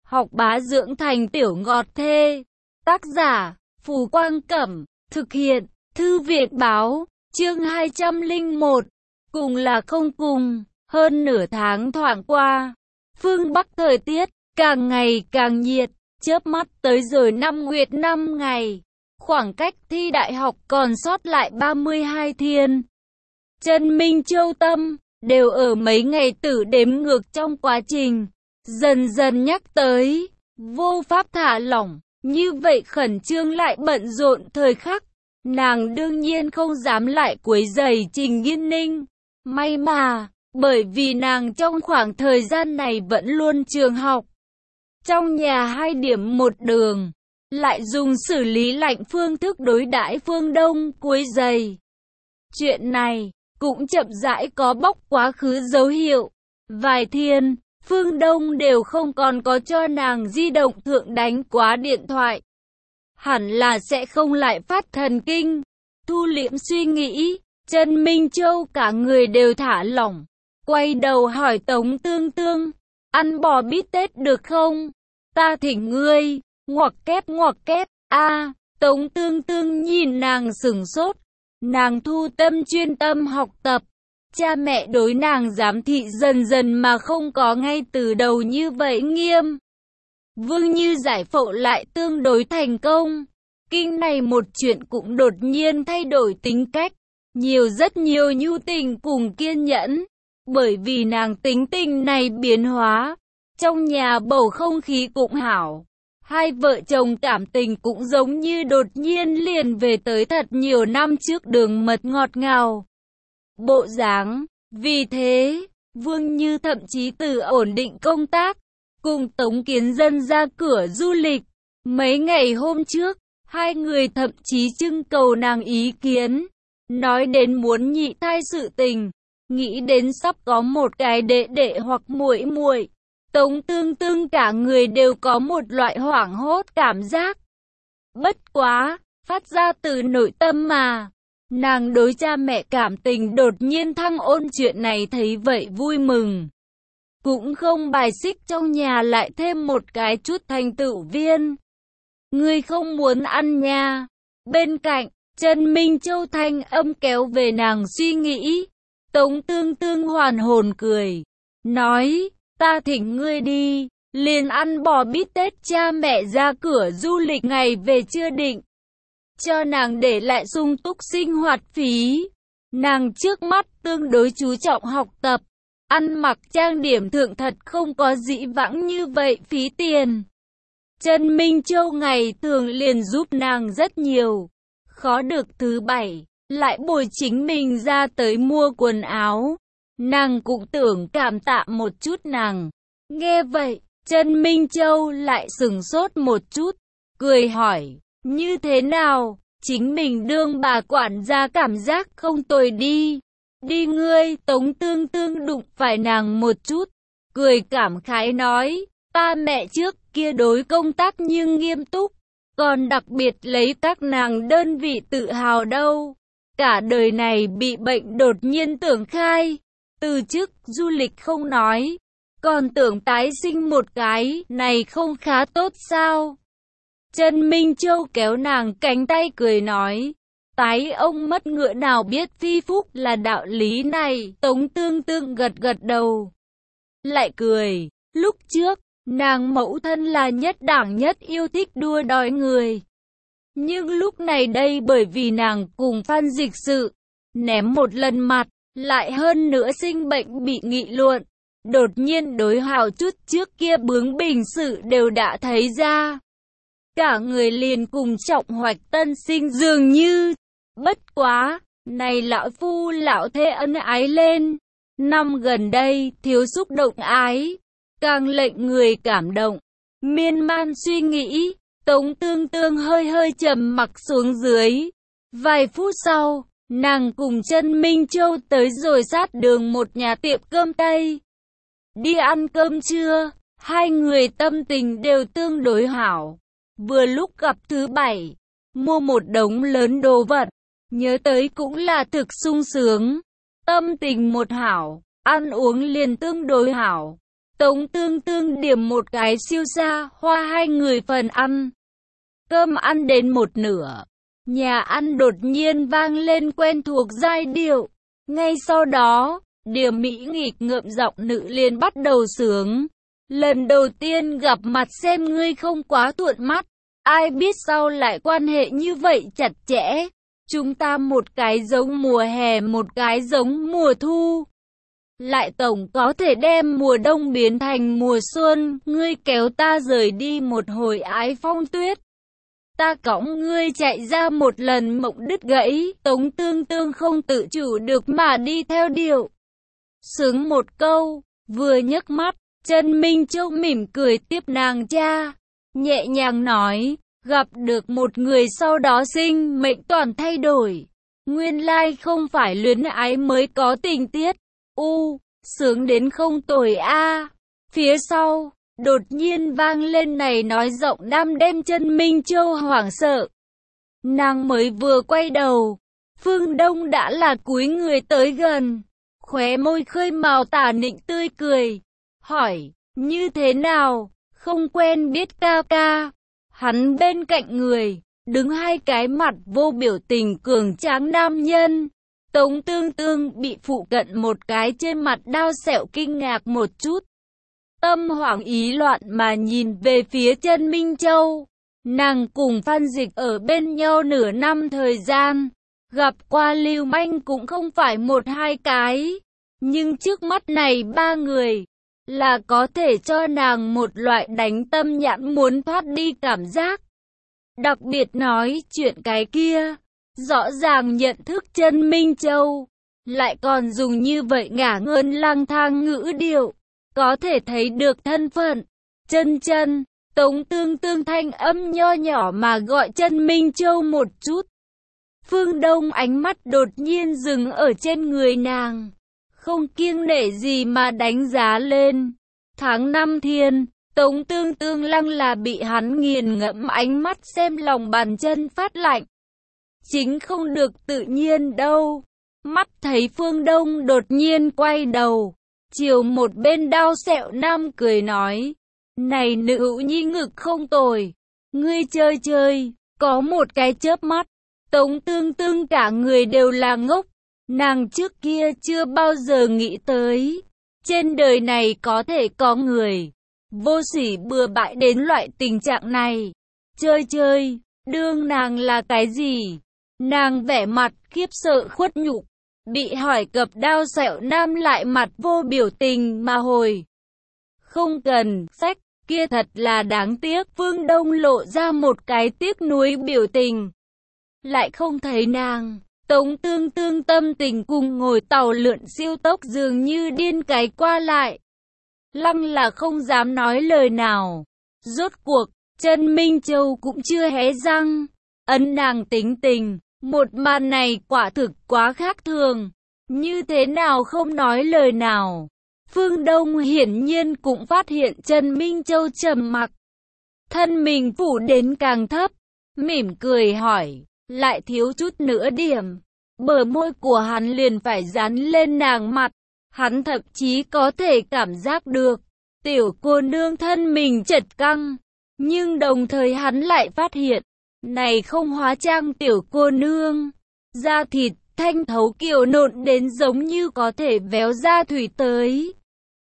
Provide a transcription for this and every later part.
học bá dưỡng thành tiểu ngọt thê. Tác giả, Phù Quang Cẩm, thực hiện, Thư viện Báo, chương 201. Cùng là không cùng, hơn nửa tháng thoảng qua. Phương Bắc thời tiết, càng ngày càng nhiệt, chớp mắt tới rồi năm nguyệt 5 ngày. Khoảng cách thi đại học còn sót lại 32 thiên. Trần Minh Châu tâm, đều ở mấy ngày tử đếm ngược trong quá trình. Dần dần nhắc tới, vô pháp thả lỏng, như vậy khẩn trương lại bận rộn thời khắc. Nàng đương nhiên không dám lại quấy rầy Trình Nghiên Ninh. May mà, bởi vì nàng trong khoảng thời gian này vẫn luôn trường học. Trong nhà 2 điểm một đường, lại dùng xử lý lạnh phương thức đối đãi Phương Đông quấy rầy. Chuyện này cũng chậm rãi có bóc quá khứ dấu hiệu. Vài thiên, Phương Đông đều không còn có cho nàng di động thượng đánh quá điện thoại. Hẳn là sẽ không lại phát thần kinh. Thu liễm suy nghĩ, Trần Minh Châu cả người đều thả lỏng. Quay đầu hỏi Tống Tương Tương, ăn bò bít tết được không? Ta thỉnh ngươi, ngoặc kép, Tống Tương Tương nhìn nàng sửng sốt. Nàng thu tâm chuyên tâm học tập. Cha mẹ đối nàng giám thị dần dần mà không có ngay từ đầu như vậy nghiêm. Vương Như giải phẫu lại tương đối thành công. Kinh này một chuyện cũng đột nhiên thay đổi tính cách. Rất nhiều nhu tình cùng kiên nhẫn. Bởi vì nàng tính tình này biến hóa. Trong nhà bầu không khí cũng hảo. Hai vợ chồng cảm tình cũng giống như đột nhiên liền về tới thật nhiều năm trước đường mật ngọt ngào. Bộ dáng. Vì thế, Vương Như thậm chí từ ổn định công tác, cùng Tống Kiến Dân ra cửa du lịch. Mấy ngày hôm trước, hai người thậm chí trưng cầu nàng ý kiến. Nói đến muốn nhị thai sự tình, nghĩ đến sắp có một cái đệ đệ hoặc muội muội. Tống Tương Tương cả người đều có một loại hoảng hốt cảm giác. Bất quá, phát ra từ nội tâm mà. Nàng đối cha mẹ cảm tình đột nhiên thăng ôn chuyện này thấy vậy vui mừng. Cũng không bài xích trong nhà lại thêm một cái chút thành tựu viên. Ngươi không muốn ăn nha. Bên cạnh, Trần Minh Châu thanh âm kéo về nàng suy nghĩ. Tống Tương Tương hoàn hồn cười. Nói, ta thỉnh ngươi đi, liền ăn bò bít tết cha mẹ ra cửa du lịch ngày về chưa định. Cho nàng để lại sung túc sinh hoạt phí. Nàng trước mắt tương đối chú trọng học tập. Ăn mặc trang điểm thượng thật không có dĩ vãng như vậy phí tiền. Trần Minh Châu ngày thường liền giúp nàng rất nhiều. Khó được thứ bảy, lại bồi chính mình ra tới mua quần áo. Nàng cũng tưởng cảm tạ một chút nàng. Nghe vậy, Trần Minh Châu lại sửng sốt một chút, cười hỏi, như thế nào, chính mình đương bà quản gia cảm giác không tồi đi. Đi ngươi, Tống Tương Tương đụng phải nàng một chút, cười cảm khái nói, ta mẹ trước kia đối công tác nhưng nghiêm túc, còn đặc biệt lấy các nàng đơn vị tự hào đâu. Cả đời này bị bệnh đột nhiên tưởng khai. Từ trước du lịch không nói, còn tưởng tái sinh một cái, này không khá tốt sao? Trần Minh Châu kéo nàng cánh tay cười nói, tái ông mất ngựa nào biết phi phúc là đạo lý này. Tống Tương Tương gật gật đầu, lại cười, lúc trước, nàng mẫu thân là nhất đẳng nhất yêu thích đua đòi người. Nhưng lúc này đây bởi vì nàng cùng Phan Dịch Sự, ném một lần mặt, lại hơn nữa sinh bệnh bị nghị luận, đột nhiên đối hào chút trước kia bướng bỉnh sự đều đã thấy ra. Cả người liền cùng trọng hoạch tân sinh dường như. Bất quá, này lão phu lão thê ân ái lên. Năm gần đây thiếu xúc động ái, càng lệnh người cảm động. Miên man suy nghĩ, Tống Tương Tương hơi trầm mặc xuống dưới. Vài phút sau, nàng cùng Trần Minh Châu tới rồi sát đường một nhà tiệm cơm Tây. Đi ăn cơm trưa, hai người tâm tình đều tương đối hảo. Vừa lúc gặp thứ bảy, mua một đống lớn đồ vật, nhớ tới cũng là thực sung sướng. Tâm tình một hảo, ăn uống liền tương đối hảo. Tống Tương Tương điểm một cái siêu xa hoa hai người phần ăn. Cơm ăn đến một nửa, nhà ăn đột nhiên vang lên quen thuộc giai điệu. Ngay sau đó, Điềm Mỹ nghịch ngợm giọng nữ liền bắt đầu sướng. Lần đầu tiên gặp mặt xem ngươi không quá thuận mắt, ai biết sau lại quan hệ như vậy chặt chẽ. Chúng ta một cái giống mùa hè một cái giống mùa thu, lại tổng có thể đem mùa đông biến thành mùa xuân. Ngươi kéo ta rời đi một hồi ái phong tuyết, ta cõng ngươi chạy ra một lần mộng đứt gãy. Tống Tương Tương không tự chủ được mà đi theo điệu sướng một câu, vừa nhấc mắt, Trần Minh Châu mỉm cười tiếp nàng cha, nhẹ nhàng nói, gặp được một người sau đó sinh mệnh toàn thay đổi. Nguyên lai không phải luyến ái mới có tình tiết. Sướng đến không tồi a. Phía sau, đột nhiên vang lên này nói giọng nam đem Trần Minh Châu hoảng sợ. Nàng mới vừa quay đầu, Phương Đông đã là cúi người tới gần, khóe môi khơi mào tà nịnh tươi cười, hỏi, như thế nào, không quen biết ca ca. Hắn bên cạnh người, đứng hai cái mặt vô biểu tình cường tráng nam nhân. Tống Tương Tương bị phụ cận một cái trên mặt đao sẹo kinh ngạc một chút. Tâm hoảng ý loạn mà nhìn về phía Trần Minh Châu. Nàng cùng Phan Dịch ở bên nhau nửa năm thời gian, gặp qua lưu manh cũng không phải một hai cái. Nhưng trước mắt này ba người, là có thể cho nàng một loại đánh tâm nhãn muốn thoát đi cảm giác. Đặc biệt nói chuyện cái kia, rõ ràng nhận thức Trần Minh Châu, lại còn dùng như vậy ngả ngớn lang thang ngữ điệu, có thể thấy được thân phận. Chân, Tống Tương Tương thanh âm nho nhỏ mà gọi Trần Minh Châu một chút. Phương Đông ánh mắt đột nhiên dừng ở trên người nàng, không kiêng nể gì mà đánh giá lên. Tháng 5 thiên, Tống Tương Tương lăng là bị hắn nghiền ngẫm ánh mắt xem lòng bàn chân phát lạnh. Chính không được tự nhiên đâu. Mắt thấy Phương Đông đột nhiên quay đầu, chiều một bên đao sẹo nam cười nói, này nữ nhi ngực không tồi, ngươi chơi, có một cái chớp mắt. Tống Tương Tương cả người đều là ngốc, nàng trước kia chưa bao giờ nghĩ tới, trên đời này có thể có người vô sỉ bừa bãi đến loại tình trạng này. Chơi, đương nàng là cái gì? Nàng vẻ mặt khiếp sợ khuất nhục, bị hỏi cập đao sẹo nam lại mặt vô biểu tình mà hồi. Không cần, sách, kia thật là đáng tiếc. Phương Đông lộ ra một cái tiếc nuối biểu tình. Lại không thấy nàng. Tống Tương Tương tâm tình cùng ngồi tàu lượn siêu tốc dường như điên cái qua lại. Lăng là không dám nói lời nào. Rốt cuộc, Trần Minh Châu cũng chưa hé răng. Ấn nàng tính tình, một màn này quả thực quá khác thường. Như thế nào không nói lời nào. Phương Đông hiển nhiên cũng phát hiện Trần Minh Châu trầm mặc. Thân mình phủ đến càng thấp, mỉm cười hỏi, lại thiếu chút nữa điểm. Bờ môi của hắn liền phải dán lên nàng mặt. Hắn thậm chí có thể cảm giác được tiểu cô nương thân mình chật căng. Nhưng đồng thời hắn lại phát hiện, này không hóa trang tiểu cô nương, da thịt thanh thấu kiều nộn đến giống như có thể véo ra thủy tới.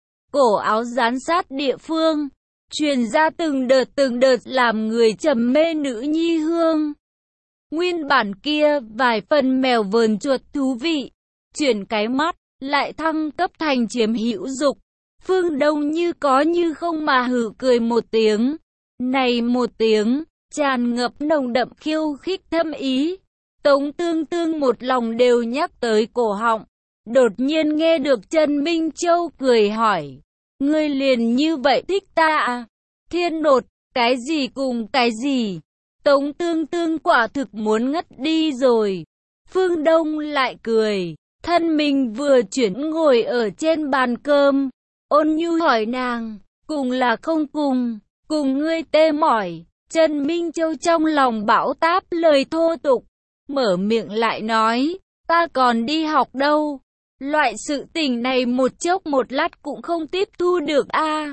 Cổ áo dán sát địa phương, truyền ra từng đợt làm người trầm mê nữ nhi hương. Nguyên bản kia vài phần mèo vờn chuột thú vị, chuyển cái mắt, lại thăng cấp thành chiếm hữu dục. Phương Đông như có như không mà hừ cười một tiếng. Này một tiếng, tràn ngập nồng đậm khiêu khích thâm ý. Tống Tương Tương một lòng đều nhắc tới cổ họng. Đột nhiên nghe được Trần Minh Châu cười hỏi, ngươi liền như vậy thích ta à? Thiên nột, cái gì cùng cái gì? Tống Tương Tương quả thực muốn ngất đi rồi. Phương Đông lại cười, thân mình vừa chuyển ngồi ở trên bàn cơm, ôn nhu hỏi nàng, cùng là không cùng ngươi tê mỏi. Trần Minh Châu trong lòng bão táp lời thô tục, mở miệng lại nói, ta còn đi học đâu. Loại sự tình này một chốc một lát cũng không tiếp thu được a.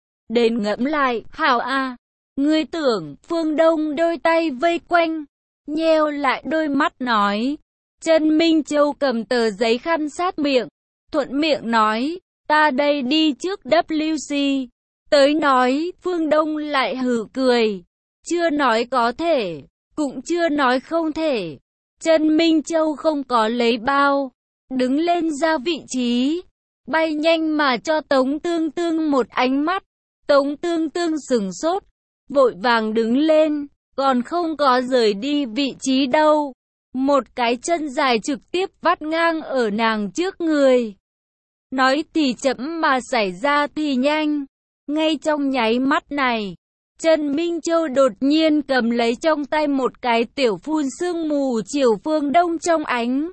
Đến ngẫm lại, hảo a. Ngươi tưởng, Phương Đông đôi tay vây quanh, nheo lại đôi mắt nói. Trần Minh Châu cầm tờ giấy khăn sát miệng, thuận miệng nói, ta đây đi trước WC. Tới nói, Phương Đông lại hừ cười, chưa nói có thể, cũng chưa nói không thể. Trần Minh Châu không có lấy bao, đứng lên ra vị trí, bay nhanh mà cho Tống Tương Tương một ánh mắt. Tống Tương Tương sửng sốt, vội vàng đứng lên, còn không có rời đi vị trí đâu. Một cái chân dài trực tiếp vắt ngang ở nàng trước người. Nói thì chậm mà xảy ra thì nhanh. Ngay trong nháy mắt này, Trần Minh Châu đột nhiên cầm lấy trong tay một cái tiểu phun sương mù chiều Phương Đông trong ánh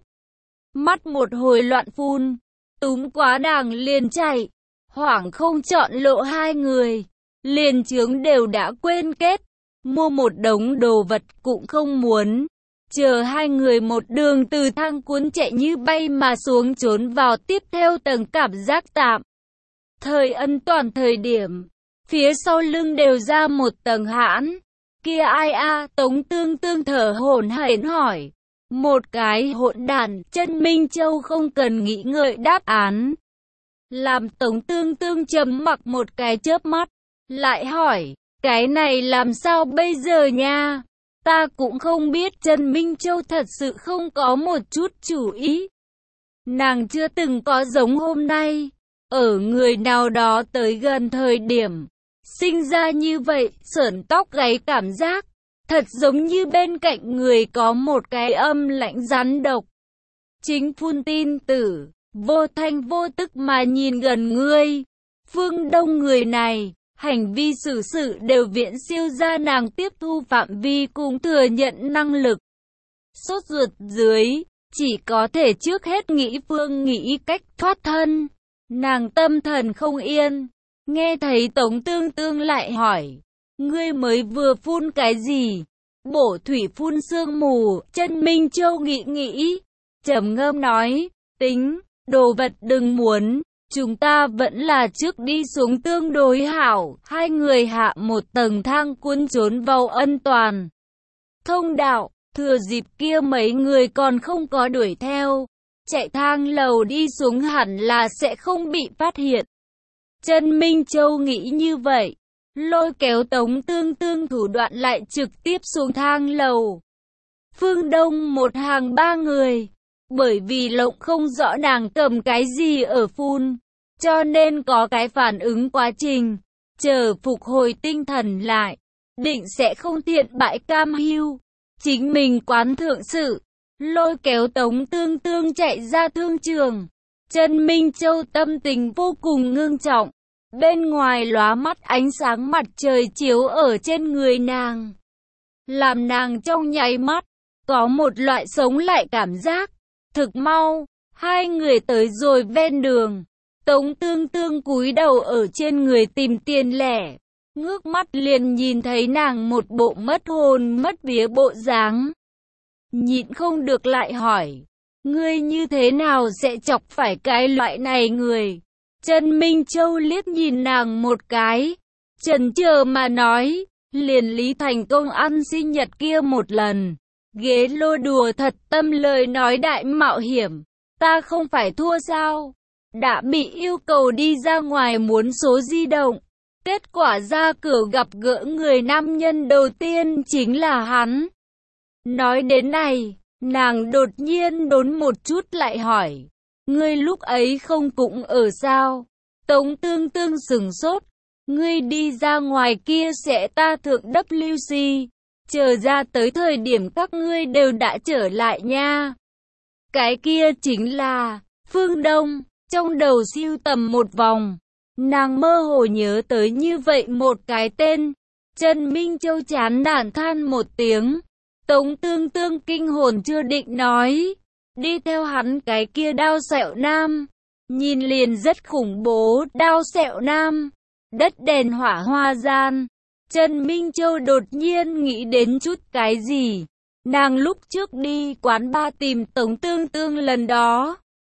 mắt một hồi loạn phun, túm quá đàng liền chạy, hoảng không chọn lộ hai người, liền chướng đều đã quên kết, mua một đống đồ vật cũng không muốn. Chờ hai người một đường từ thang cuốn chạy như bay mà xuống trốn vào tiếp theo tầng cảm giác tạm thời an toàn thời điểm, phía sau lưng đều ra một tầng hãn. Kia ai a? Tống Tương Tương thở hổn hển hỏi. Một cái hỗn đản. Trần Minh Châu không cần nghĩ ngợi đáp án, làm Tống Tương Tương trầm mặc một cái chớp mắt, lại hỏi, cái này làm sao bây giờ nha? Ta cũng không biết. Trần Minh Châu thật sự không có một chút chủ ý. Nàng chưa từng có giống hôm nay, ở người nào đó tới gần thời điểm, sinh ra như vậy, sởn tóc gáy cảm giác, thật giống như bên cạnh người có một cái âm lãnh rắn độc. Chính phun tin tử, vô thanh vô tức mà nhìn gần ngươi. Phương Đông người này, hành vi xử sự đều viễn siêu ra nàng tiếp thu phạm vi cùng thừa nhận năng lực. Sốt ruột dưới, chỉ có thể trước hết nghĩ phương nghĩ cách thoát thân. Nàng tâm thần không yên, nghe thấy Tống Tương Tương lại hỏi, ngươi mới vừa phun cái gì? Bổ thủy phun sương mù. Trần Minh Châu nghĩ, trầm ngâm nói, tính, đồ vật đừng muốn, chúng ta vẫn là trước đi xuống tương đối hảo. Hai người hạ một tầng thang cuốn trốn vào an toàn thông đạo, thừa dịp kia mấy người còn không có đuổi theo, chạy thang lầu đi xuống hẳn là sẽ không bị phát hiện. Trần Minh Châu nghĩ như vậy, lôi kéo Tống Tương Tương thủ đoạn lại trực tiếp xuống thang lầu. Phương Đông một hàng ba người, bởi vì lộng không rõ nàng cầm cái gì ở phun, cho nên có cái phản ứng quá trình, chờ phục hồi tinh thần lại, định sẽ không thiện bại cam hưu. Chính mình quán thượng sự, lôi kéo Tống Tương Tương chạy ra thương trường. Trần Minh Châu tâm tình vô cùng ngưng trọng. Bên ngoài lóa mắt ánh sáng mặt trời chiếu ở trên người nàng, làm nàng trong nháy mắt có một loại sống lại cảm giác. Thực mau, hai người tới rồi ven đường. Tống Tương Tương cúi đầu ở trên người tìm tiền lẻ, ngước mắt liền nhìn thấy nàng một bộ mất hồn mất vía bộ dáng. Nhịn không được lại hỏi, ngươi như thế nào sẽ chọc phải cái loại này người? Trần Minh Châu liếc nhìn nàng một cái, chần chờ mà nói, liền Lý Thành Công ăn sinh nhật kia một lần, ghế lô đùa thật tâm lời nói đại mạo hiểm, ta không phải thua sao? Đã bị yêu cầu đi ra ngoài muốn số di động, kết quả ra cửa gặp gỡ người nam nhân đầu tiên chính là hắn. Nói đến này, nàng đột nhiên đốn một chút lại hỏi, ngươi lúc ấy không cũng ở sao? Tống Tương Tương sửng sốt, ngươi đi ra ngoài kia sẽ ta thượng WC, chờ ra tới thời điểm các ngươi đều đã trở lại nha. Cái kia chính là Phương Đông. Trong đầu siêu tầm một vòng, nàng mơ hồ nhớ tới như vậy một cái tên. Trần Minh Châu chán nản than một tiếng. Tống Tương Tương kinh hồn chưa định nói, đi theo hắn cái kia đao sẹo nam, nhìn liền rất khủng bố. Đao sẹo nam, đất đèn hỏa hoa gian. Trần Minh Châu đột nhiên nghĩ đến chút cái gì. Nàng lúc trước đi quán bar tìm Tống Tương Tương lần đó,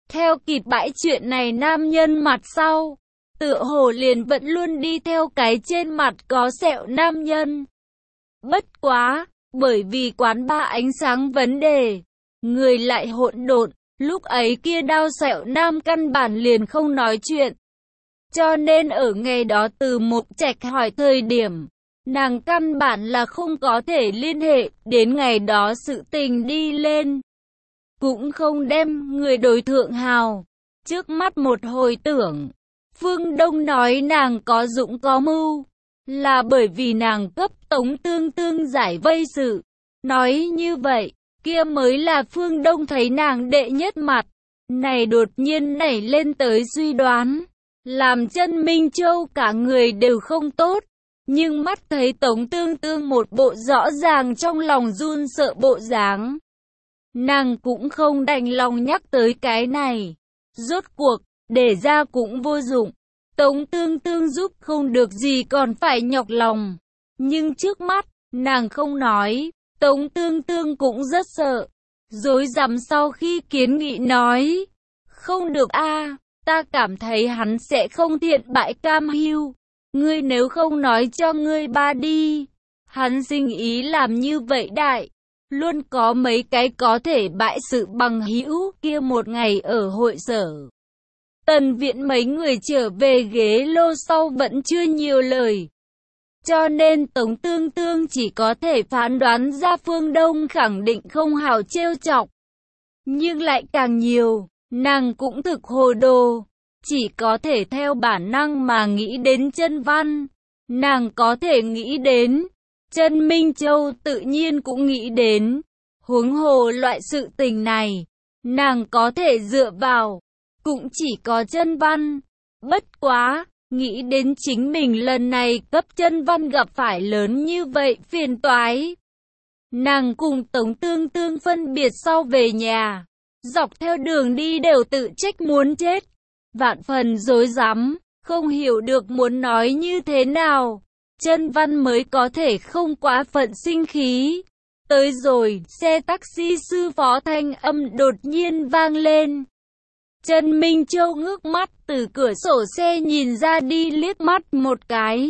Theo kịp bãi chuyện này nam nhân mặt sau, tựa hồ liền vẫn luôn đi theo cái trên mặt có sẹo nam nhân. Bất quá, bởi vì quán ba ánh sáng vấn đề, người lại hỗn độn, lúc ấy kia đao sẹo nam căn bản liền không nói chuyện. Cho nên ở ngày đó từ Mục Trạch hỏi thời điểm, nàng căn bản là không có thể liên hệ, đến ngày đó sự tình đi lên. Cũng không đem người đối thượng hào. Trước mắt một hồi tưởng, Phương Đông nói nàng có dũng có mưu, là bởi vì nàng cấp Tống Tương Tương giải vây sự. Nói như vậy, kia mới là Phương Đông thấy nàng đệ nhất mặt. Này đột nhiên nảy lên tới suy đoán, làm chân Minh Châu cả người đều không tốt. Nhưng mắt thấy Tống Tương Tương một bộ rõ ràng trong lòng run sợ bộ dáng, nàng cũng không đành lòng nhắc tới cái này. Rốt cuộc, để ra cũng vô dụng. Tống Tương Tương giúp không được gì còn phải nhọc lòng. Nhưng trước mắt, nàng không nói, Tống Tương Tương cũng rất sợ. Rối rắm sau khi kiến nghị nói, không được a, ta cảm thấy hắn sẽ không thiện bại cam hưu. Ngươi nếu không nói cho ngươi ba đi, hắn sinh ý làm như vậy đại, luôn có mấy cái có thể bại sự bằng hữu. Kia một ngày ở hội sở, Tần Viện mấy người trở về ghế lô sau vẫn chưa nhiều lời. Cho nên Tống Tương Tương chỉ có thể phán đoán ra Phương Đông khẳng định không hảo trêu chọc. Nhưng lại càng nhiều, nàng cũng thực hồ đồ, chỉ có thể theo bản năng mà nghĩ đến Chân Văn. Nàng có thể nghĩ đến, Chân Minh Châu tự nhiên cũng nghĩ đến. Huống hồ loại sự tình này, nàng có thể dựa vào, cũng chỉ có Chân Văn. Bất quá, nghĩ đến chính mình lần này cấp Chân Văn gặp phải lớn như vậy phiền toái. Nàng cùng Tống Tương Tương phân biệt sau về nhà, dọc theo đường đi đều tự trách muốn chết. Vạn phần rối rắm, không hiểu được muốn nói như thế nào. Chân Văn mới có thể không quá phận sinh khí. Tới rồi, xe taxi sư phó thanh âm đột nhiên vang lên. Trần Minh Châu ngước mắt từ cửa sổ xe nhìn ra đi liếc mắt một cái.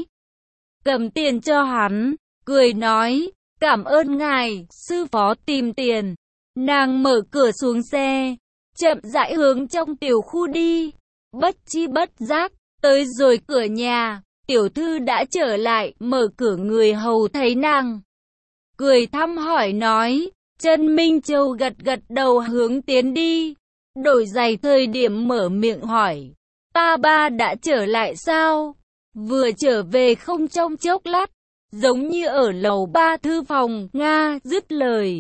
Cầm tiền cho hắn, cười nói, cảm ơn ngài, sư phó tìm tiền. Nàng mở cửa xuống xe, chậm rãi hướng trong tiểu khu đi. Bất chi bất giác, tới rồi cửa nhà, tiểu thư đã trở lại, mở cửa người hầu thấy nàng. Cười thăm hỏi nói, Trần Minh Châu gật gật đầu hướng tiến đi. Đổi giày thời điểm mở miệng hỏi, ta ba đã trở lại sao? Vừa trở về không trong chốc lát, giống như ở lầu 3 thư phòng, Nga, dứt lời.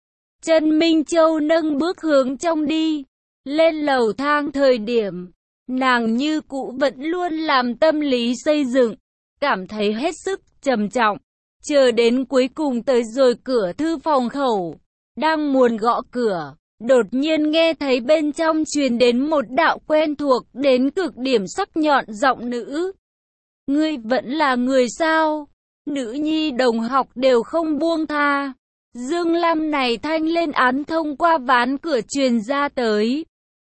Trần Minh Châu nâng bước hướng trong đi, lên lầu thang thời điểm. Nàng như cũ vẫn luôn làm tâm lý xây dựng, cảm thấy hết sức trầm trọng. Chờ đến cuối cùng tới rồi cửa thư phòng khẩu, đang muốn gõ cửa, đột nhiên nghe thấy bên trong truyền đến một đạo quen thuộc đến cực điểm sắc nhọn giọng nữ. Ngươi vẫn là người sao? Nữ nhi đồng học đều không buông tha. Dương Lam này thanh lên án thông qua ván cửa truyền ra tới,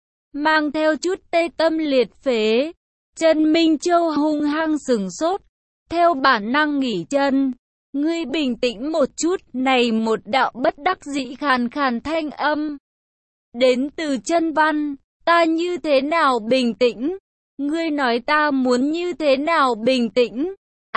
mang theo chút tê tâm liệt phế. Trần Minh Châu hung hăng sửng sốt, theo bản năng nghỉ chân. Ngươi bình tĩnh một chút, này một đạo bất đắc dĩ khàn khàn thanh âm. Đến từ Chân Văn, ta như thế nào bình tĩnh? Ngươi nói ta muốn như thế nào bình tĩnh?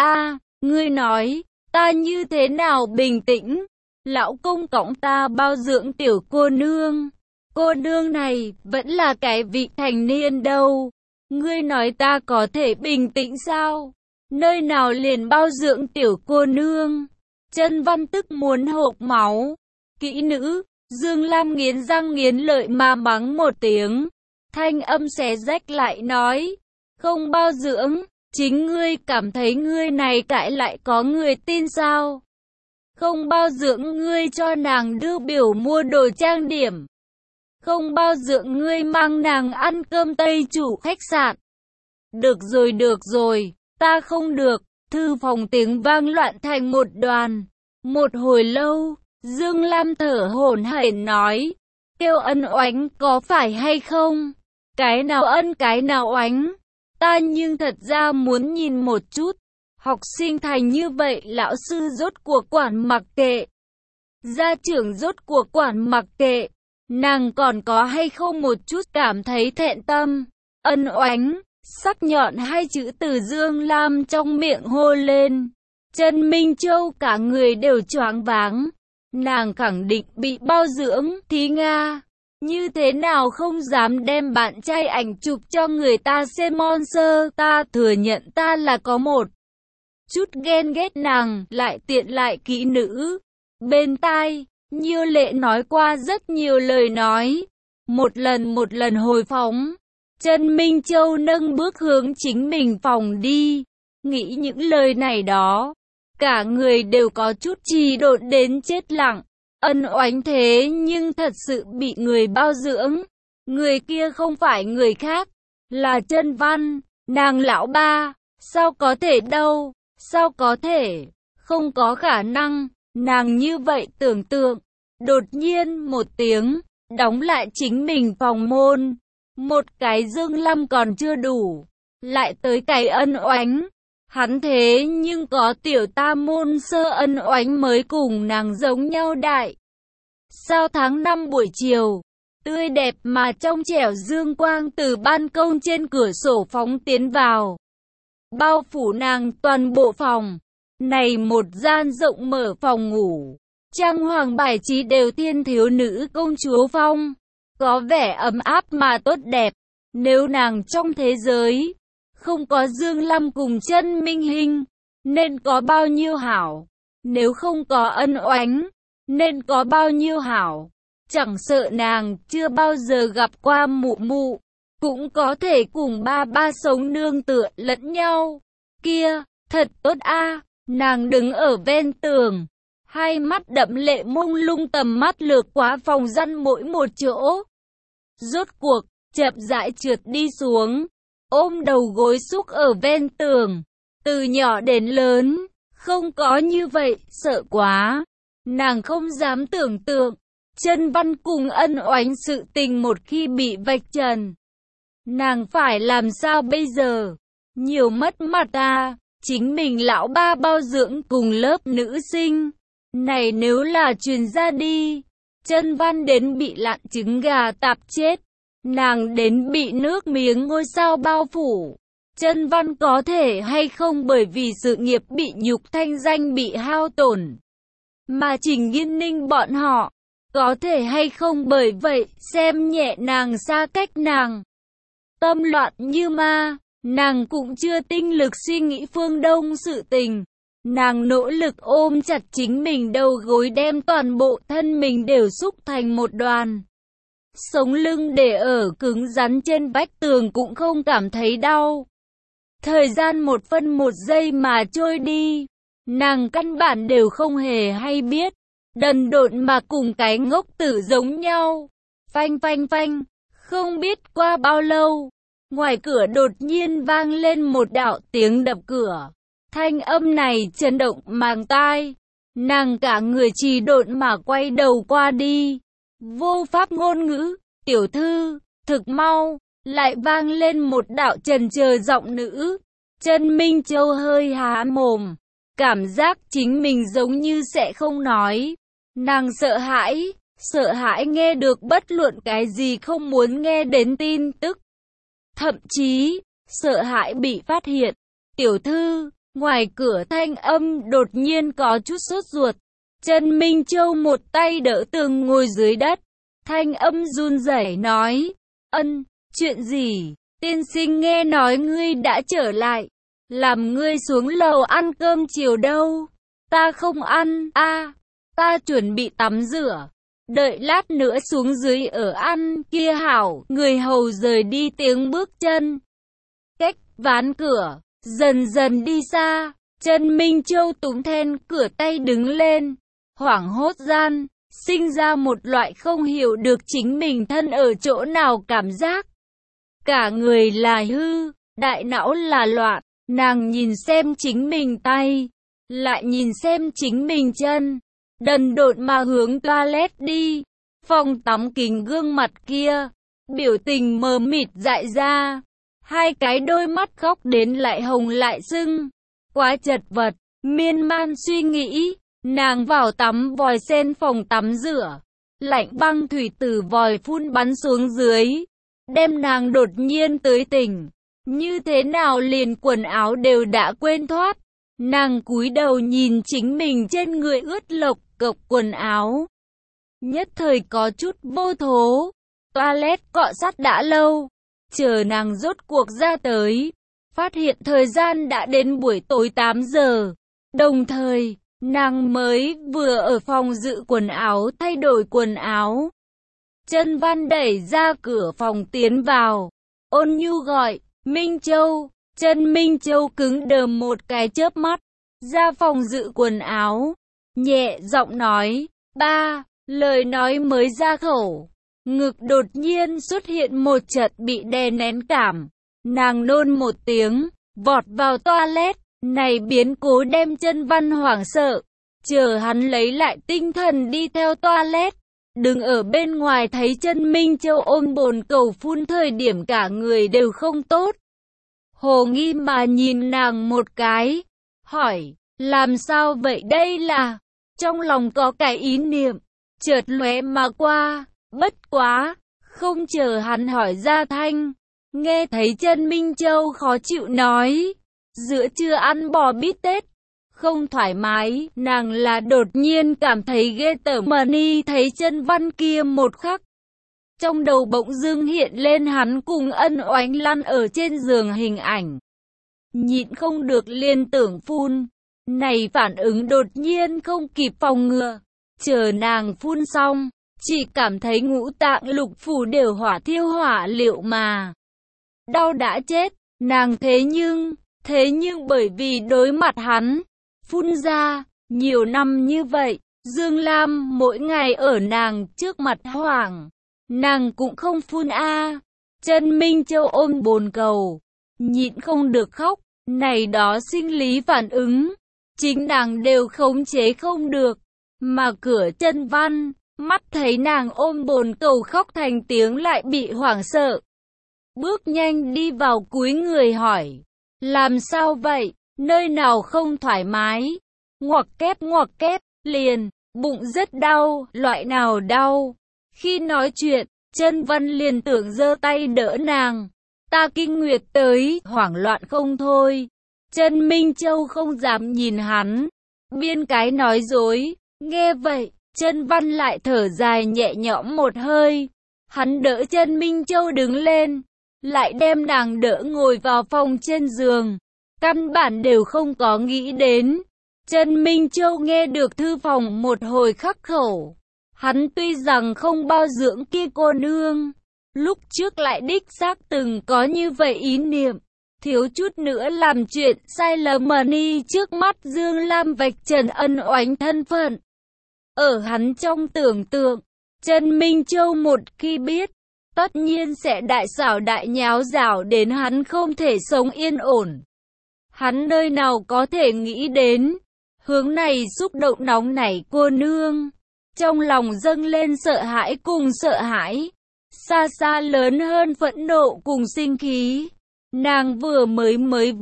Ngươi nói, ta như thế nào bình tĩnh? Lão công cõng ta bao dưỡng tiểu cô nương. Cô nương này vẫn là cái vị thành niên đâu. Ngươi nói ta có thể bình tĩnh sao? Nơi nào liền bao dưỡng tiểu cô nương? Chân Văn tức muốn hộc máu. Kỹ nữ, Dương Lam nghiến răng nghiến lợi mà mắng một tiếng. Thanh âm xé rách lại nói, không bao dưỡng, chính ngươi cảm thấy ngươi này cãi lại có người tin sao? Không bao dưỡng ngươi cho nàng đưa biểu mua đồ trang điểm. Không bao dưỡng ngươi mang nàng ăn cơm Tây chủ khách sạn. Được rồi, ta không được. Thư phòng tiếng vang loạn thành một đoàn. Một hồi lâu, Dương Lam thở hổn hển nói, kêu ân oánh có phải hay không? Cái nào ân cái nào oánh. Ta nhưng thật ra muốn nhìn một chút. Học sinh thành như vậy lão sư rốt cuộc quản mặc kệ. Gia trưởng rốt cuộc quản mặc kệ. Nàng còn có hay không một chút cảm thấy thẹn tâm, ân oánh, sắc nhọn hai chữ từ Dương Lam trong miệng hô lên. Trần Minh Châu cả người đều choáng váng. Nàng khẳng định bị bao dưỡng, Thí Nga. Như thế nào không dám đem bạn trai ảnh chụp cho người ta xem monster, ta thừa nhận ta là có một chút ghen ghét nàng, lại tiện lại kỹ nữ. Bên tai, Như Lệ nói qua rất nhiều lời nói, một lần hồi phóng. Trần Minh Châu nâng bước hướng chính mình phòng đi, nghĩ những lời này đó, cả người đều có chút trì độn đến chết lặng. Ân oánh thế nhưng thật sự bị người bao dưỡng. Người kia không phải người khác, là Trân Văn, nàng lão ba. Sao có thể đâu, sao có thể, không có khả năng. Nàng như vậy tưởng tượng, đột nhiên một tiếng, đóng lại chính mình phòng môn. Một cái Dương Lâm còn chưa đủ, lại tới cái ân oánh. Hắn thế nhưng có tiểu tam môn sơ ân oánh mới cùng nàng giống nhau đại. Sao tháng 5 buổi chiều, tươi đẹp mà trong trẻo dương quang từ ban công trên cửa sổ phóng tiến vào, bao phủ nàng toàn bộ phòng. Này một gian rộng mở phòng ngủ, trang hoàng bài trí đều thiên thiếu nữ công chúa phong, có vẻ ấm áp mà tốt đẹp. Nếu nàng trong thế giới không có Dương Lâm cùng Chân Minh Hinh, nên có bao nhiêu hảo. Nếu không có ân oánh, nên có bao nhiêu hảo. Chẳng sợ nàng chưa bao giờ gặp qua mụ mụ, cũng có thể cùng ba ba sống nương tựa lẫn nhau. Kia, thật tốt a. Nàng đứng ở ven tường, hai mắt đẫm lệ mông lung, tầm mắt lướt qua phòng răn mỗi một chỗ. Rốt cuộc, chậm rãi trượt đi xuống, ôm đầu gối xúc ở ven tường. Từ nhỏ đến lớn, không có như vậy, sợ quá. Nàng không dám tưởng tượng, Trân Văn cùng ân oánh sự tình một khi bị vạch trần, nàng phải làm sao bây giờ? Nhiều mất mặt à, chính mình lão ba bao dưỡng cùng lớp nữ sinh. Này nếu là truyền ra đi, Trân Văn đến bị lạn trứng gà tạp chết, nàng đến bị nước miếng ngôi sao bao phủ. Trân Văn có thể hay không bởi vì sự nghiệp bị nhục, thanh danh bị hao tổn, mà Trình Nghiên Ninh bọn họ có thể hay không bởi vậy xem nhẹ nàng, xa cách nàng. Tâm loạn như ma, nàng cũng chưa tinh lực suy nghĩ phương Đông sự tình. Nàng nỗ lực ôm chặt chính mình đầu gối, đem toàn bộ thân mình đều xúc thành một đoàn. Sống lưng để ở cứng rắn trên vách tường cũng không cảm thấy đau. Thời gian một phân một giây mà trôi đi, nàng căn bản đều không hề hay biết, đần độn mà cùng cái ngốc tử giống nhau. Phanh phanh phanh, không biết qua bao lâu, ngoài cửa đột nhiên vang lên một đạo tiếng đập cửa. Thanh âm này chấn động màng tai, nàng cả người trì độn mà quay đầu qua đi, vô pháp ngôn ngữ. Tiểu thư, thực mau, lại vang lên một đạo trần chờ giọng nữ. Trần Minh Châu hơi há mồm, cảm giác chính mình giống như sẽ không nói. Nàng sợ hãi nghe được bất luận cái gì không muốn nghe đến tin tức. Thậm chí, sợ hãi bị phát hiện. Tiểu thư, ngoài cửa thanh âm đột nhiên có chút sốt ruột. Trần Minh Châu một tay đỡ tường ngồi dưới đất. Thanh âm run rẩy nói, ân, chuyện gì? Tiên sinh nghe nói ngươi đã trở lại, làm ngươi xuống lầu ăn cơm chiều đâu? Ta không ăn, ta chuẩn bị tắm rửa, đợi lát nữa xuống dưới ở ăn, kia hảo. Người hầu rời đi, tiếng bước chân cách ván cửa, dần dần đi xa. Trần Minh Châu túm then cửa tay đứng lên, hoảng hốt gian, sinh ra một loại không hiểu được chính mình thân ở chỗ nào cảm giác. Cả người là hư, đại não là loạn, nàng nhìn xem chính mình tay, lại nhìn xem chính mình chân, đần độn mà hướng toilet đi. Phòng tắm kính gương mặt kia, biểu tình mờ mịt dại ra. Hai cái đôi mắt khóc đến lại hồng lại sưng. Quá chật vật, miên man suy nghĩ, nàng vào tắm vòi sen phòng tắm rửa. Lạnh băng thủy từ vòi phun bắn xuống dưới, đem nàng đột nhiên tới tỉnh. Như thế nào liền quần áo đều đã quên thoát. Nàng cúi đầu nhìn chính mình trên người ướt lộc cộc quần áo. Nhất thời có chút vô thố. Toilet cọ sát đã lâu. Chờ nàng rốt cuộc ra tới, phát hiện thời gian đã đến buổi tối 8 giờ. Đồng thời, nàng mới vừa ở phòng dự quần áo thay đổi quần áo. Chân Văn đẩy ra cửa phòng tiến vào. Ôn nhu gọi, Minh Châu. Chân Minh Châu cứng đờ một cái chớp mắt, ra phòng dự quần áo. Nhẹ giọng nói, ba, lời nói mới ra khẩu. Ngực đột nhiên xuất hiện một chợt bị đè nén cảm. Nàng nôn một tiếng, vọt vào toilet. Này biến cố đem Chân Văn hoảng sợ. Chờ hắn lấy lại tinh thần đi theo toilet. Đứng ở bên ngoài thấy Chân Minh Châu ôm bồn cầu phun thời điểm cả người đều không tốt. Hồ nghi mà nhìn nàng một cái. Hỏi, làm sao vậy đây là? Trong lòng có cái ý niệm, chợt lóe mà qua. Bất quá, không chờ hắn hỏi ra thanh. Nghe thấy Chân Minh Châu khó chịu nói, giữa trưa ăn bò bít tết, không thoải mái. Nàng là đột nhiên cảm thấy ghê tởm mà ni thấy Chân Văn kia một khắc. Trong đầu bỗng dưng hiện lên hắn cùng Ân Oánh lăn ở trên giường hình ảnh. Nhịn không được liên tưởng phun. Này phản ứng đột nhiên không kịp phòng ngừa. Chờ nàng phun xong, chỉ cảm thấy ngũ tạng lục phủ đều hỏa thiêu hỏa liệu mà. Đau đã chết, nàng thế nhưng bởi vì đối mặt hắn, phun ra, nhiều năm như vậy, Dương Lam mỗi ngày ở nàng trước mặt hoảng, nàng cũng không phun a. Chân Minh Châu ôm bồn cầu, nhịn không được khóc, này đó sinh lý phản ứng, chính nàng đều khống chế không được, mà cửa Chân Văn, mắt thấy nàng ôm bồn cầu khóc thành tiếng lại bị hoảng sợ. Bước nhanh đi vào cúi người hỏi, làm sao vậy, nơi nào không thoải mái? Ngoặc kép, liền, bụng rất đau, loại nào đau? Khi nói chuyện, Chân Văn liền tưởng giơ tay đỡ nàng. Ta kinh nguyệt tới, hoảng loạn không thôi. Chân Minh Châu không dám nhìn hắn, biên cái nói dối. Nghe vậy, Chân Văn lại thở dài nhẹ nhõm một hơi. Hắn đỡ Chân Minh Châu đứng lên, lại đem nàng đỡ ngồi vào phòng trên giường. Căn bản đều không có nghĩ đến. Chân Minh Châu nghe được thư phòng một hồi khắc khẩu. Hắn tuy rằng không bao dưỡng kia cô nương, lúc trước lại đích xác từng có như vậy ý niệm, thiếu chút nữa làm chuyện sai lầm mà ni trước mắt Dương Lam vạch trần Ân Oánh thân phận. Ở hắn trong tưởng tượng, Chân Minh Châu một khi biết, tất nhiên sẽ đại xảo đại nháo rảo đến hắn không thể sống yên ổn. Hắn nơi nào có thể nghĩ đến, hướng này xúc động nóng nảy cô nương. Trong lòng dâng lên sợ hãi cùng sợ hãi, xa xa lớn hơn phẫn nộ cùng sinh khí. Nàng vừa mới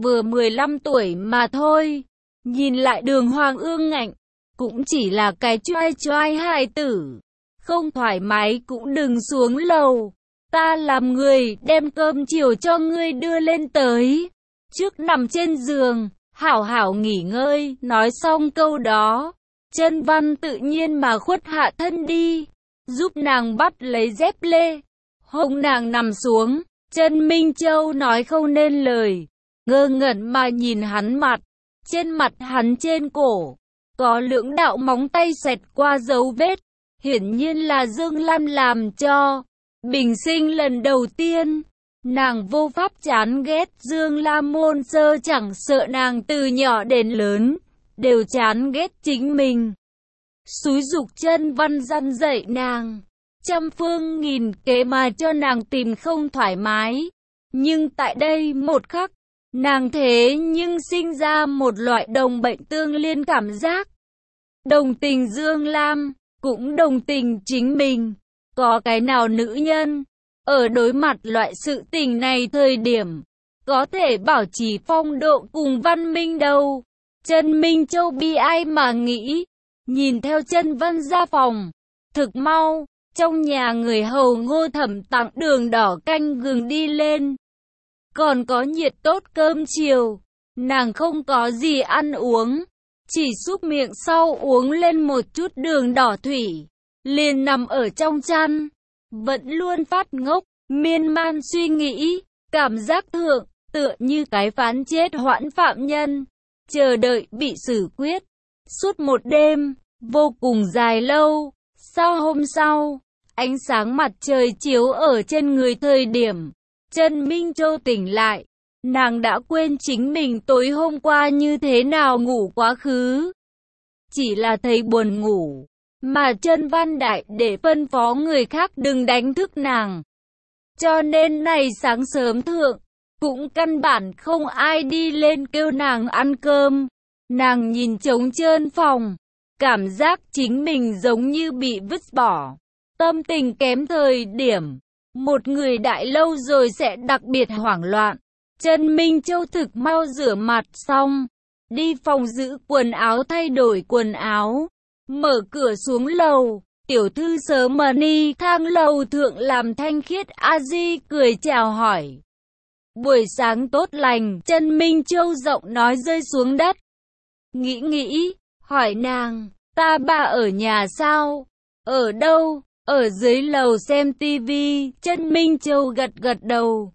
15 tuổi mà thôi, nhìn lại Đường Hoàng ương ngạnh, cũng chỉ là cái choai hài tử. Không thoải mái cũng đừng xuống lầu, ta làm người đem cơm chiều cho ngươi đưa lên tới. Trước nằm trên giường, hảo hảo nghỉ ngơi. Nói xong câu đó, Chân Văn tự nhiên mà khuất hạ thân đi, giúp nàng bắt lấy dép lê, hông nàng nằm xuống. Chân Minh Châu nói không nên lời, ngơ ngẩn mà nhìn hắn mặt. Trên mặt hắn trên cổ, có lưỡng đạo móng tay xẹt qua dấu vết, hiển nhiên là Dương Lam làm cho. Bình sinh lần đầu tiên, nàng vô pháp chán ghét Dương Lam môn sơ, chẳng sợ nàng từ nhỏ đến lớn đều chán ghét chính mình. Xúi giục Chân Văn răn dạy nàng, trăm phương nghìn kế mà cho nàng tìm không thoải mái. Nhưng tại đây một khắc, nàng thế nhưng sinh ra một loại đồng bệnh tương liên cảm giác. Đồng tình Dương Lam, cũng đồng tình chính mình. Có cái nào nữ nhân ở đối mặt loại sự tình này thời điểm, có thể bảo trì phong độ cùng văn minh đâu. Trần Minh Châu bi ai mà nghĩ, nhìn theo Trần Văn ra phòng. Thực mau, trong nhà người hầu Ngô Thẩm tặng đường đỏ canh gừng đi lên. Còn có nhiệt tốt cơm chiều, nàng không có gì ăn uống, chỉ súc miệng sau uống lên một chút đường đỏ thủy, liền nằm ở trong chăn, vẫn luôn phát ngốc, miên man suy nghĩ, cảm giác thượng, tựa như cái phán chết hoãn phạm nhân, chờ đợi bị xử quyết. Suốt một đêm, vô cùng dài lâu, sau hôm sau, ánh sáng mặt trời chiếu ở trên người thời điểm, Trần Minh Châu tỉnh lại, nàng đã quên chính mình tối hôm qua như thế nào ngủ quá khứ. Chỉ là thấy buồn ngủ, mà Trần Văn Đại để phân phó người khác đừng đánh thức nàng. Cho nên này sáng sớm thượng, cũng căn bản không ai đi lên kêu nàng ăn cơm. Nàng nhìn trống trơn phòng, cảm giác chính mình giống như bị vứt bỏ. Tâm tình kém thời điểm, một người đại lâu rồi sẽ đặc biệt hoảng loạn. Trần Minh Châu thực mau rửa mặt xong, đi phòng giữ quần áo thay đổi quần áo, mở cửa xuống lầu. Tiểu thư sớm đi thang lầu thượng làm Thanh Khiết a di cười chào hỏi. Buổi sáng tốt lành, Trần Minh Châu giọng nói rơi xuống đất. Nghĩ, hỏi nàng, ta bà ở nhà sao? Ở đâu? Ở dưới lầu xem tivi. Trần Minh Châu gật gật đầu.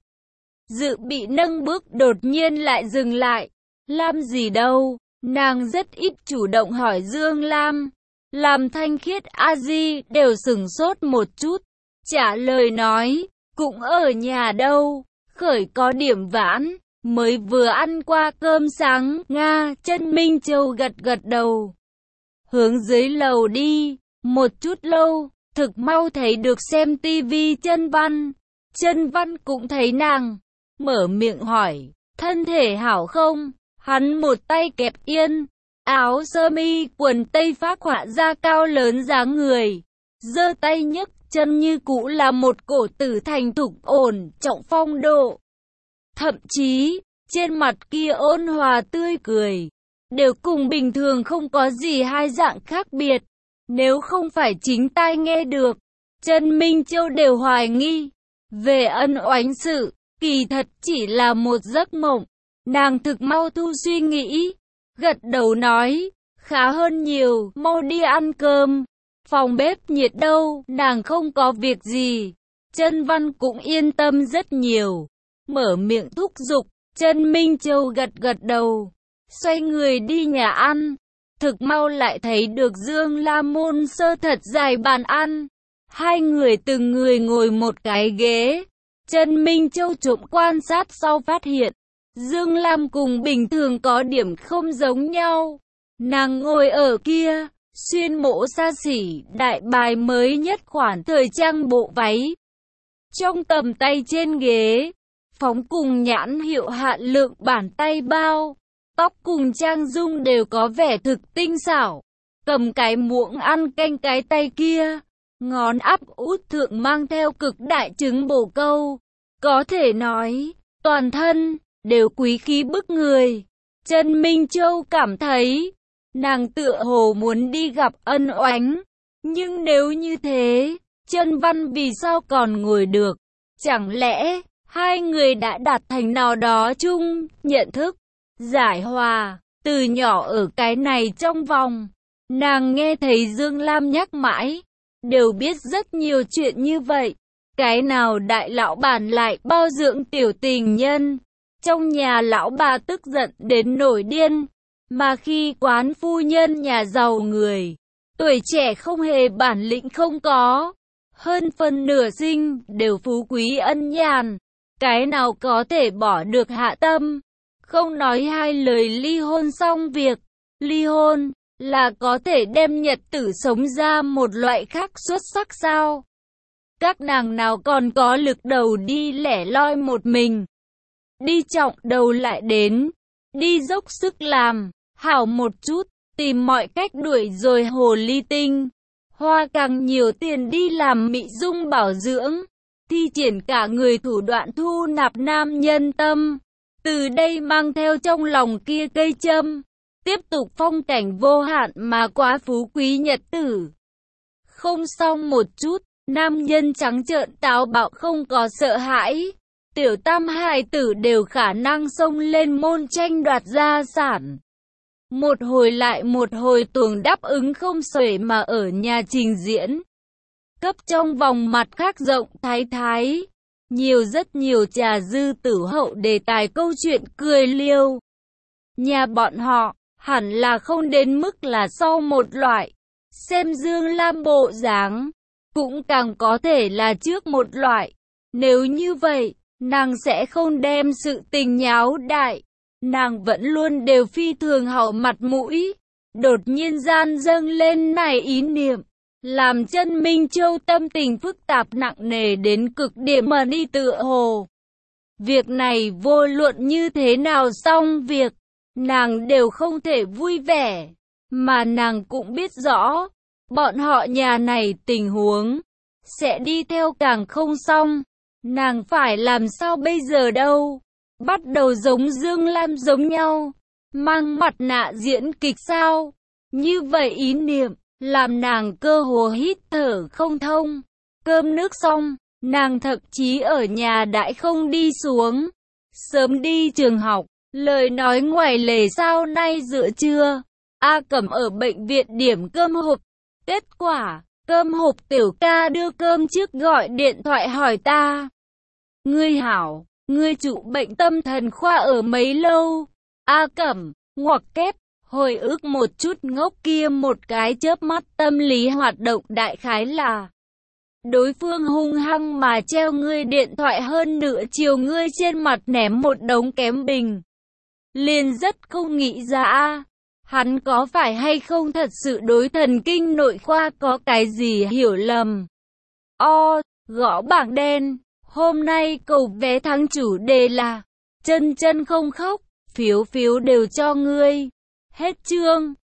Dự bị nâng bước đột nhiên lại dừng lại. Làm gì đâu? Nàng rất ít chủ động hỏi Dương Lam. Làm Thanh Khiết a di đều sửng sốt một chút. Trả lời nói, cũng ở nhà đâu. Khởi có điểm vãn, mới vừa ăn qua cơm sáng. Nga, Trần Minh Châu gật gật đầu. Hướng dưới lầu đi, một chút lâu, thực mau thấy được xem tivi Trần Văn. Trần Văn cũng thấy nàng, mở miệng hỏi, thân thể hảo không? Hắn một tay kẹp yên, áo sơ mi, quần tây phác họa ra cao lớn dáng người, giơ tay nhấc chân như cũ là một cổ tử thành thục ổn trọng phong độ. Thậm chí, trên mặt kia ôn hòa tươi cười, đều cùng bình thường không có gì hai dạng khác biệt. Nếu không phải chính tai nghe được, Trần Minh Châu đều hoài nghi. Về ân oánh sự, kỳ thật chỉ là một giấc mộng. Nàng thực mau thu suy nghĩ, gật đầu nói, khá hơn nhiều, mau đi ăn cơm. Phòng bếp nhiệt đâu, nàng không có việc gì. Trần Văn cũng yên tâm rất nhiều. Mở miệng thúc giục, Trần Minh Châu gật gật đầu. Xoay người đi nhà ăn. Thực mau lại thấy được Dương Lam Môn Sơ thật dài bàn ăn. Hai người từng người ngồi một cái ghế. Trần Minh Châu trộm quan sát sau phát hiện, Dương Lam cùng bình thường có điểm không giống nhau. Nàng ngồi ở kia, xuyên mộ xa xỉ, đại bài mới nhất khoản thời trang bộ váy. Trong tầm tay trên ghế, phóng cùng nhãn hiệu hạn lượng bản tay bao. Tóc cùng trang dung đều có vẻ thực tinh xảo. Cầm cái muỗng ăn canh cái tay kia, ngón áp út thượng mang theo cực đại trứng bổ câu. Có thể nói, toàn thân đều quý khí bức người. Trần Minh Châu cảm thấy, nàng tựa hồ muốn đi gặp ân oánh. Nhưng nếu như thế, Trần Văn vì sao còn ngồi được? Chẳng lẽ, hai người đã đạt thành nào đó chung, nhận thức, giải hòa, từ nhỏ ở cái này trong vòng. Nàng nghe thấy Dương Lam nhắc mãi, đều biết rất nhiều chuyện như vậy. Cái nào đại lão bản lại bao dưỡng tiểu tình nhân. Trong nhà lão bà tức giận đến nổi điên. Mà khi quán phu nhân nhà giàu người, tuổi trẻ không hề bản lĩnh không có. Hơn phần nửa sinh đều phú quý ân nhàn. Cái nào có thể bỏ được hạ tâm. Không nói hai lời ly hôn xong việc. Ly hôn là có thể đem nhật tử sống ra một loại khác xuất sắc sao? Các nàng nào còn có lực đầu đi lẻ loi một mình. Đi trọng đầu lại đến. Đi dốc sức làm, hảo một chút, tìm mọi cách đuổi rồi hồ ly tinh. Hoa càng nhiều tiền đi làm mỹ dung bảo dưỡng. thi triển cả người thủ đoạn thu nạp nam nhân tâm. Từ đây mang theo trong lòng kia cây châm, tiếp tục phong cảnh vô hạn mà quá phú quý nhật tử. Không xong một chút, nam nhân trắng trợn táo bạo không có sợ hãi. Tiểu tam hài tử đều khả năng xông lên môn tranh đoạt gia sản. Một hồi lại một hồi tuồng đáp ứng không xuể mà ở nhà trình diễn. Cấp trong vòng mặt khác rộng thái thái. Rất nhiều trà dư tử hậu đề tài câu chuyện cười liêu. Nhà bọn họ, hẳn là không đến mức là sau một loại. Xem Dương Lam bộ dáng, cũng càng có thể là trước một loại. Nếu như vậy, nàng sẽ không đem sự tình nháo đại. Nàng vẫn luôn đều phi thường hậu mặt mũi. Đột nhiên gian dâng lên này ý niệm, làm chân Minh Châu tâm tình phức tạp nặng nề đến cực điểm mà đi tựa hồ. Việc này vô luận như thế nào xong việc, nàng đều không thể vui vẻ. Mà nàng cũng biết rõ, bọn họ nhà này tình huống sẽ đi theo càng không xong. Nàng phải làm sao bây giờ đâu? Bắt đầu giống Dương Lam giống nhau, mang mặt nạ diễn kịch sao? Như vậy ý niệm, làm nàng cơ hồ hít thở không thông. Cơm nước xong, nàng thậm chí ở nhà đãi không đi xuống. Sớm đi trường học, lời nói ngoài lề sao nay giữa trưa. A Cẩm ở bệnh viện điểm cơm hộp. Kết quả, cơm hộp tiểu ca đưa cơm trước gọi điện thoại hỏi ta. Ngươi hảo, ngươi trụ bệnh tâm thần khoa ở mấy lâu? A Cẩm, ngoặc kép, hồi ức một chút ngốc kia một cái chớp mắt tâm lý hoạt động đại khái là. Đối phương hung hăng mà treo ngươi điện thoại hơn nửa chiều ngươi trên mặt ném một đống kém bình. Liền rất không nghĩ ra hắn có phải hay không thật sự đối thần kinh nội khoa có cái gì hiểu lầm. Gõ bảng đen. Hôm nay cầu vé thắng chủ đề là chân chân không khóc, phiếu phiếu đều cho ngươi. Hết chương.